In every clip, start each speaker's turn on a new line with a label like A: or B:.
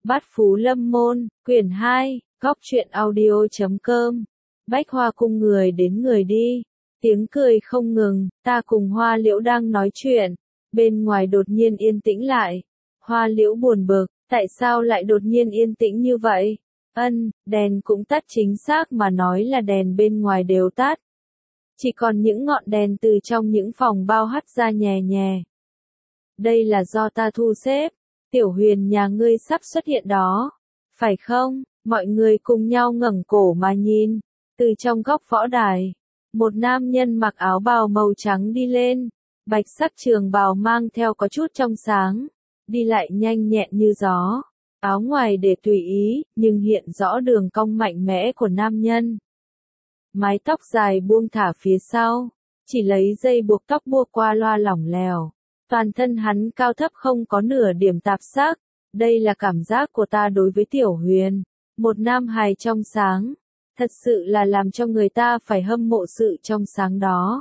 A: Bát Phú Lâm Môn, quyển 2, Góc truyện audio.com. Bách Hoa cung người đến người đi, tiếng cười không ngừng, ta cùng Hoa Liễu đang nói chuyện, bên ngoài đột nhiên yên tĩnh lại. Hoa Liễu buồn bực, tại sao lại đột nhiên yên tĩnh như vậy? Đèn cũng tắt, chính xác mà nói là đèn bên ngoài đều tắt. Chỉ còn những ngọn đèn từ trong những phòng bao hắt ra nhè nhè. Đây là do ta thu xếp, Tiểu Huyền nhà ngươi sắp xuất hiện đó, phải không? Mọi người cùng nhau ngẩng cổ mà nhìn, từ trong góc võ đài, một nam nhân mặc áo bào màu trắng đi lên, bạch sắc trường bào mang theo có chút trong sáng, đi lại nhanh nhẹn như gió, áo ngoài để tùy ý, nhưng hiện rõ đường cong mạnh mẽ của nam nhân. Mái tóc dài buông thả phía sau, chỉ lấy dây buộc tóc buộc qua loa lỏng lẻo. Toàn thân hắn cao thấp không có nửa điểm tạp sắc, đây là cảm giác của ta đối với Tiểu Huyền, một nam hài trong sáng, thật sự là làm cho người ta phải hâm mộ sự trong sáng đó.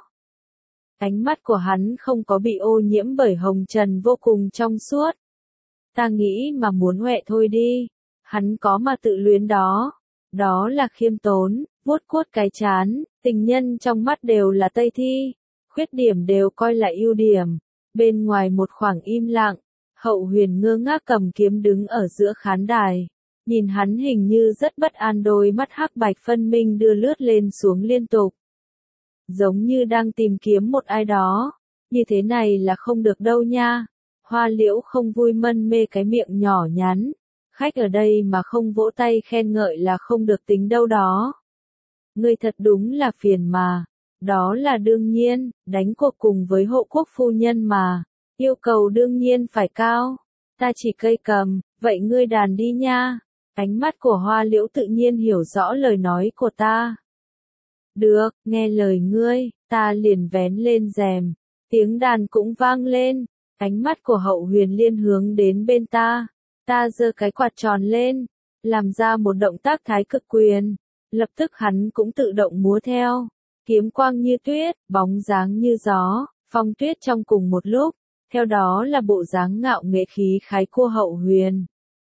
A: Ánh mắt của hắn không có bị ô nhiễm bởi hồng trần vô cùng trong suốt. Ta nghĩ mà muốn huệ thôi đi, hắn có mà tự luyến đó, đó là khiêm tốn, vuốt vuốt cái trán, tình nhân trong mắt đều là Tây Thi, khuyết điểm đều coi là ưu điểm. Bên ngoài một khoảng im lặng, Hậu Huyền ngơ ngác cầm kiếm đứng ở giữa khán đài, nhìn hắn hình như rất bất an, đôi mắt hắc bạch phân minh đưa lướt lên xuống liên tục. Giống như đang tìm kiếm một ai đó, như thế này là không được đâu nha. Hoa Liễu không vui mân mê cái miệng nhỏ nhắn, khách ở đây mà không vỗ tay khen ngợi là không được tính đâu đó. Ngươi thật đúng là phiền mà. Đó là đương nhiên, đánh cuộc cùng với hộ quốc phu nhân mà, yêu cầu đương nhiên phải cao. Ta chỉ cây cầm, vậy ngươi đàn đi nha. Ánh mắt của Hoa Liễu tự nhiên hiểu rõ lời nói của ta. Được, nghe lời ngươi, ta liền vén lên rèm, tiếng đàn cũng vang lên, ánh mắt của Hậu Huyền liên hướng đến bên ta. Ta giơ cái quạt tròn lên, làm ra một động tác thái cực quyền, lập tức hắn cũng tự động múa theo. Kiếm quang như tuyết, bóng dáng như gió, phong tuyết trong cùng một lúc, theo đó là bộ dáng ngạo nghệ khí khái của Hậu Huyền.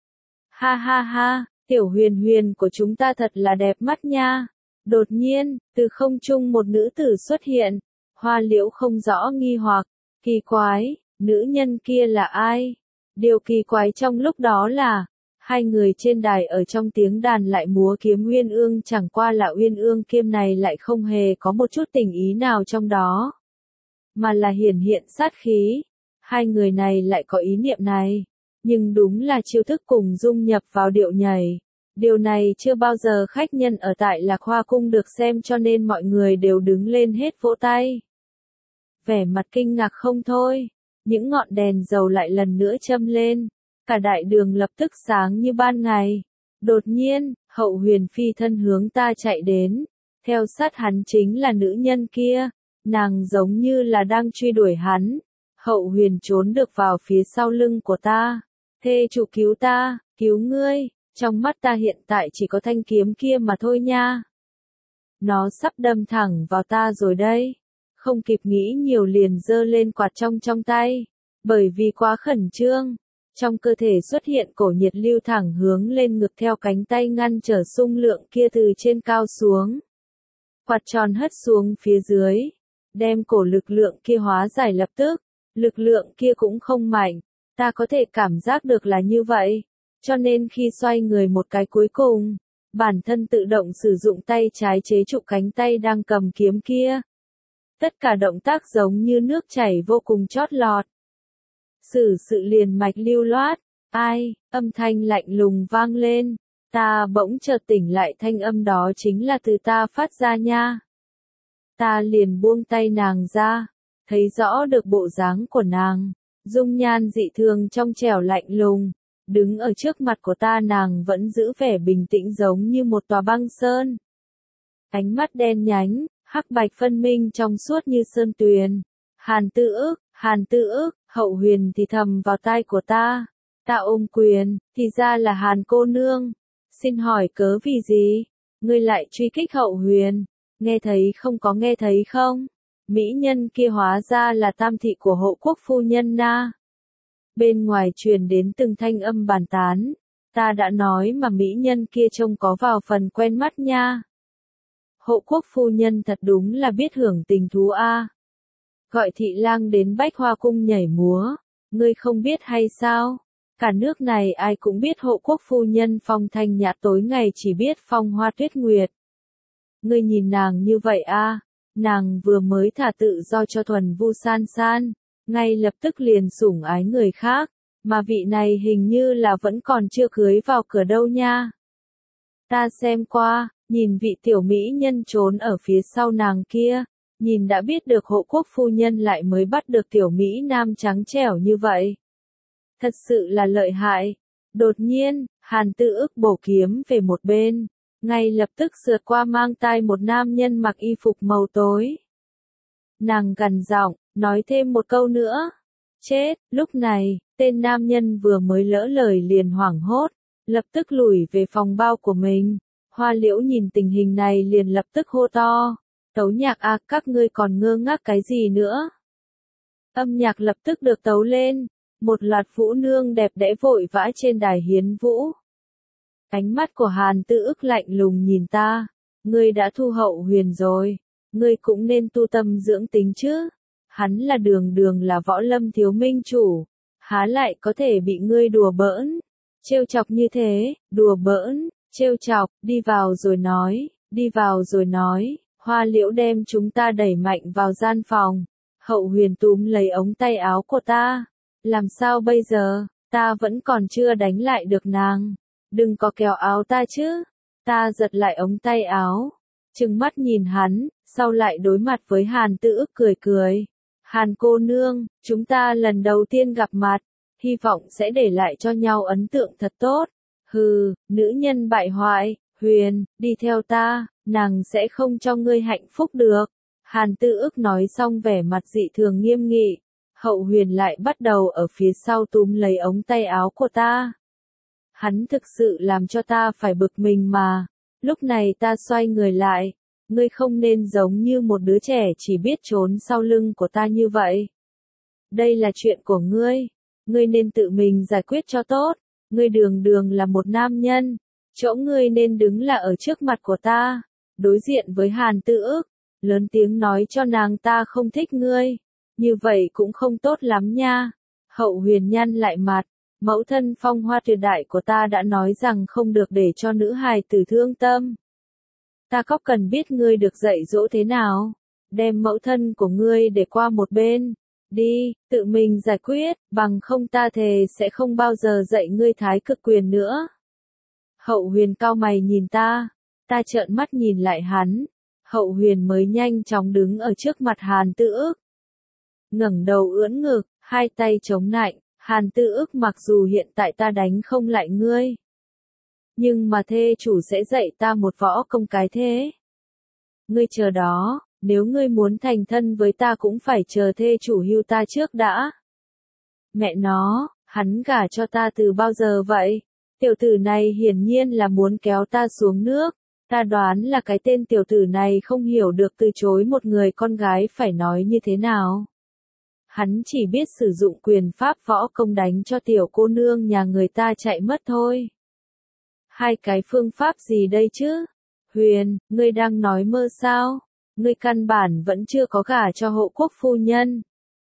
A: Ha ha ha, Tiểu Huyền Huyền của chúng ta thật là đẹp mắt nha. Đột nhiên, từ không trung một nữ tử xuất hiện, Hoa Liễu không rõ nghi hoặc, kỳ quái, nữ nhân kia là ai? Điều kỳ quái trong lúc đó là, hai người trên đài ở trong tiếng đàn lại múa kiếm uyên ương, chẳng qua là uyên ương kiếm này lại không hề có một chút tình ý nào trong đó, mà là hiển hiện sát khí. Hai người này lại có ý niệm này, nhưng đúng là chiêu thức cùng dung nhập vào điệu nhảy. Điều này chưa bao giờ khách nhân ở tại Lạc Hoa cung được xem, cho nên mọi người đều đứng lên hết vỗ tay. Vẻ mặt kinh ngạc không thôi, những ngọn đèn dầu lại lần nữa châm lên. Cả đại đường lập tức sáng như ban ngày. Đột nhiên, Hậu Huyền phi thân hướng ta chạy đến. Theo sát hắn chính là nữ nhân kia. Nàng giống như là đang truy đuổi hắn. Hậu Huyền trốn được vào phía sau lưng của ta. Thê chủ cứu ta, cứu ngươi. Trong mắt ta hiện tại chỉ có thanh kiếm kia mà thôi nha. Nó sắp đâm thẳng vào ta rồi đây. Không kịp nghĩ nhiều liền giơ lên quạt trong tay. Bởi vì quá khẩn trương, trong cơ thể xuất hiện cổ nhiệt lưu thẳng hướng lên ngực, theo cánh tay ngăn trở xung lượng kia từ trên cao xuống. Quạt tròn hất xuống phía dưới, đem cổ lực lượng kia hóa giải lập tức. Lực lượng kia cũng không mạnh, ta có thể cảm giác được là như vậy. Cho nên khi xoay người một cái cuối cùng, bản thân tự động sử dụng tay trái chế trụ cánh tay đang cầm kiếm kia. Tất cả động tác giống như nước chảy vô cùng chót lọt. Sự liền mạch lưu loát. Ai, âm thanh lạnh lùng vang lên. Ta bỗng chợt tỉnh lại, thanh âm đó chính là từ ta phát ra nha. Ta liền buông tay nàng ra, thấy rõ được bộ dáng của nàng, dung nhan dị thường trong trẻo lạnh lùng. Đứng ở trước mặt của ta, nàng vẫn giữ vẻ bình tĩnh giống như một tòa băng sơn. Ánh mắt đen nhánh, hắc bạch phân minh trong suốt như sơn tuyền. Hàn Tư ức, Hậu Huyền thì thầm vào tai của ta. Ta ôm quyền, thì ra là Hàn cô nương. Xin hỏi cớ vì gì? Ngươi lại truy kích Hậu Huyền? Nghe thấy không, có nghe thấy không? Mỹ nhân kia hóa ra là tam thị của hộ quốc phu nhân na. Bên ngoài truyền đến từng thanh âm bàn tán. Ta đã nói mà mỹ nhân kia trông có vào phần quen mắt nha. Hộ quốc phu nhân thật đúng là biết hưởng tình thú a. Gọi thị lang đến Bách Hoa cung nhảy múa, ngươi không biết hay sao? Cả nước này ai cũng biết hộ quốc phu nhân phong thanh nhã tối ngày chỉ biết phong hoa tuyết nguyệt. Ngươi nhìn nàng như vậy a, nàng vừa mới thả tự do cho thuần vu san san, ngay lập tức liền sủng ái người khác, mà vị này hình như là vẫn còn chưa cưới vào cửa đâu nha. Ta xem qua, nhìn vị tiểu mỹ nhân trốn ở phía sau nàng kia, nhìn đã biết được hộ quốc phu nhân lại mới bắt được tiểu mỹ nam trắng trẻo như vậy. Thật sự là lợi hại. Đột nhiên, Hàn Tư Ức bổ kiếm về một bên, ngay lập tức sượt qua mang tai một nam nhân mặc y phục màu tối. Nàng gằn giọng, nói thêm một câu nữa. Chết, lúc này, tên nam nhân vừa mới lỡ lời liền hoảng hốt, lập tức lùi về phòng bao của mình. Hoa Liễu nhìn tình hình này liền lập tức hô to. Tấu nhạc à, các ngươi còn ngơ ngác cái gì nữa? Âm nhạc lập tức được tấu lên, một loạt vũ nương đẹp đẽ vội vã trên đài hiến vũ. Ánh mắt của Hàn Tư Ức lạnh lùng nhìn ta, ngươi đã thu Hậu Huyền rồi, ngươi cũng nên tu tâm dưỡng tính chứ. Hắn là đường đường là võ lâm thiếu minh chủ, há lại có thể bị ngươi đùa bỡn, trêu chọc như thế, đùa bỡn, trêu chọc, đi vào rồi nói, đi vào rồi nói. Hoa Liễu đem chúng ta đẩy mạnh vào gian phòng. Hậu Huyền túm lấy ống tay áo của ta. Làm sao bây giờ, ta vẫn còn chưa đánh lại được nàng. Đừng có kéo áo ta chứ. Ta giật lại ống tay áo, trừng mắt nhìn hắn, sau lại đối mặt với Hàn Tư Ức cười cười. Hàn cô nương, chúng ta lần đầu tiên gặp mặt, hy vọng sẽ để lại cho nhau ấn tượng thật tốt. Hừ, nữ nhân bại hoại, Huyền, đi theo ta, nàng sẽ không cho ngươi hạnh phúc được. Hàn Tư Ức nói xong vẻ mặt dị thường nghiêm nghị. Hậu Huyền lại bắt đầu ở phía sau túm lấy ống tay áo của ta. Hắn thực sự làm cho ta phải bực mình mà. Lúc này ta xoay người lại. Ngươi không nên giống như một đứa trẻ chỉ biết trốn sau lưng của ta như vậy. Đây là chuyện của ngươi. Ngươi nên tự mình giải quyết cho tốt. Ngươi đường đường là một nam nhân. Chỗ ngươi nên đứng là ở trước mặt của ta. Đối diện với Hàn Tư Ức. Lớn tiếng nói cho nàng ta không thích ngươi. Như vậy cũng không tốt lắm nha. Hậu Huyền nhăn lại mặt. Mẫu thân phong hoa tuyệt đại của ta đã nói rằng không được để cho nữ hài tử thương tâm. Ta có cần biết ngươi được dạy dỗ thế nào? Đem mẫu thân của ngươi để qua một bên. Đi, tự mình giải quyết, bằng không ta thề sẽ không bao giờ dạy ngươi thái cực quyền nữa. Hậu Huyền cau mày nhìn ta. Ta trợn mắt nhìn lại hắn. Hậu Huyền mới nhanh chóng đứng ở trước mặt Hàn Tư Ức. Ngẩng đầu ưỡn ngực, hai tay chống nạnh. Hàn Tư Ức, mặc dù hiện tại ta đánh không lại ngươi, nhưng mà thê chủ sẽ dạy ta một võ công cái thế. Ngươi chờ đó, nếu ngươi muốn thành thân với ta cũng phải chờ thê chủ hưu ta trước đã. Mẹ nó, hắn gả cho ta từ bao giờ vậy? Tiểu tử này hiển nhiên là muốn kéo ta xuống nước. Ta đoán là cái tên tiểu tử này không hiểu được từ chối một người con gái phải nói như thế nào. Hắn chỉ biết sử dụng quyền pháp võ công đánh cho tiểu cô nương nhà người ta chạy mất thôi. Hai cái phương pháp gì đây chứ? Huyền, ngươi đang nói mơ sao? Ngươi căn bản vẫn chưa có gả cho hộ quốc phu nhân.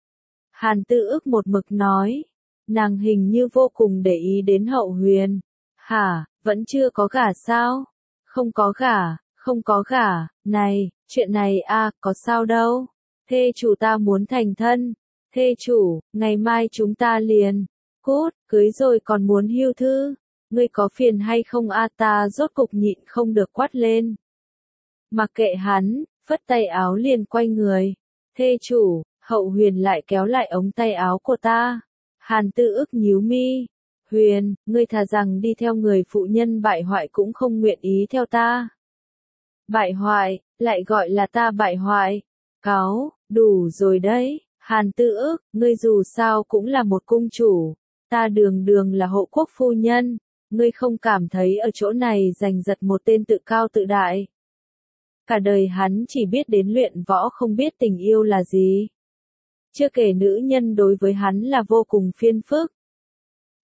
A: Hàn Tư Ức một mực nói. Nàng hình như vô cùng để ý đến Hậu Huyền. Hả, vẫn chưa có gả sao? Không có gả, không có gả. Này, chuyện này à, có sao đâu. Thê chủ ta muốn thành thân. Thê chủ, ngày mai chúng ta liền. Cút, cưới rồi còn muốn hưu thư. Ngươi có phiền hay không a? Ta rốt cục nhịn không được quát lên. Mặc kệ hắn, phất tay áo liền quay người. Thê chủ, Hậu Huyền lại kéo lại ống tay áo của ta. Hàn Tư Ức nhíu mi. Huyền, ngươi thà rằng đi theo người phụ nhân bại hoại cũng không nguyện ý theo ta. Bại hoại, lại gọi là ta bại hoại. Cáo, đủ rồi đấy. Hàn Tư Ức, ngươi dù sao cũng là một cung chủ. Ta đường đường là hộ quốc phu nhân. Ngươi không cảm thấy ở chỗ này giành giật một tên tự cao tự đại. Cả đời hắn chỉ biết đến luyện võ không biết tình yêu là gì. Chưa kể nữ nhân đối với hắn là vô cùng phiền phức.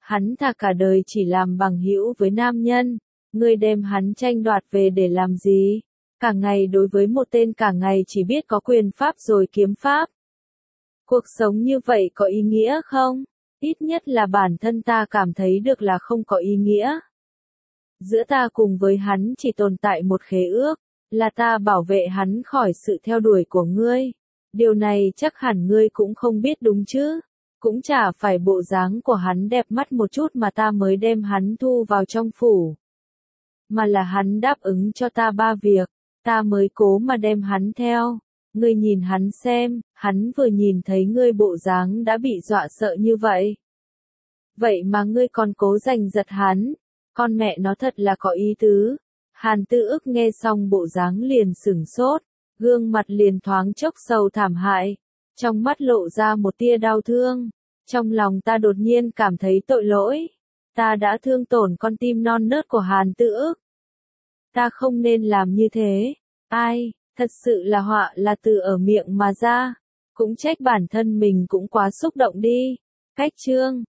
A: Hắn thà cả đời chỉ làm bằng hữu với nam nhân, ngươi đem hắn tranh đoạt về để làm gì? Cả ngày đối với một tên cả ngày chỉ biết có quyền pháp rồi kiếm pháp. Cuộc sống như vậy có ý nghĩa không? Ít nhất là bản thân ta cảm thấy được là không có ý nghĩa. Giữa ta cùng với hắn chỉ tồn tại một khế ước, là ta bảo vệ hắn khỏi sự theo đuổi của ngươi. Điều này chắc hẳn ngươi cũng không biết đúng chứ? Cũng chả phải bộ dáng của hắn đẹp mắt một chút mà ta mới đem hắn thu vào trong phủ. Mà là hắn đáp ứng cho ta 3 việc, ta mới cố mà đem hắn theo. Ngươi nhìn hắn xem, hắn vừa nhìn thấy ngươi bộ dáng đã bị dọa sợ như vậy. Vậy mà ngươi còn cố giành giật hắn, con mẹ nó thật là có ý tứ. Hàn Tư Ức nghe xong bộ dáng liền sửng sốt, gương mặt liền thoáng chốc sầu thảm hại, trong mắt lộ ra một tia đau thương. Trong lòng ta đột nhiên cảm thấy tội lỗi, ta đã thương tổn con tim non nớt của Hàn Tư Ức. Ta không nên làm như thế, ai, thật sự là họa là từ ở miệng mà ra, cũng trách bản thân mình cũng quá xúc động đi. Cách chương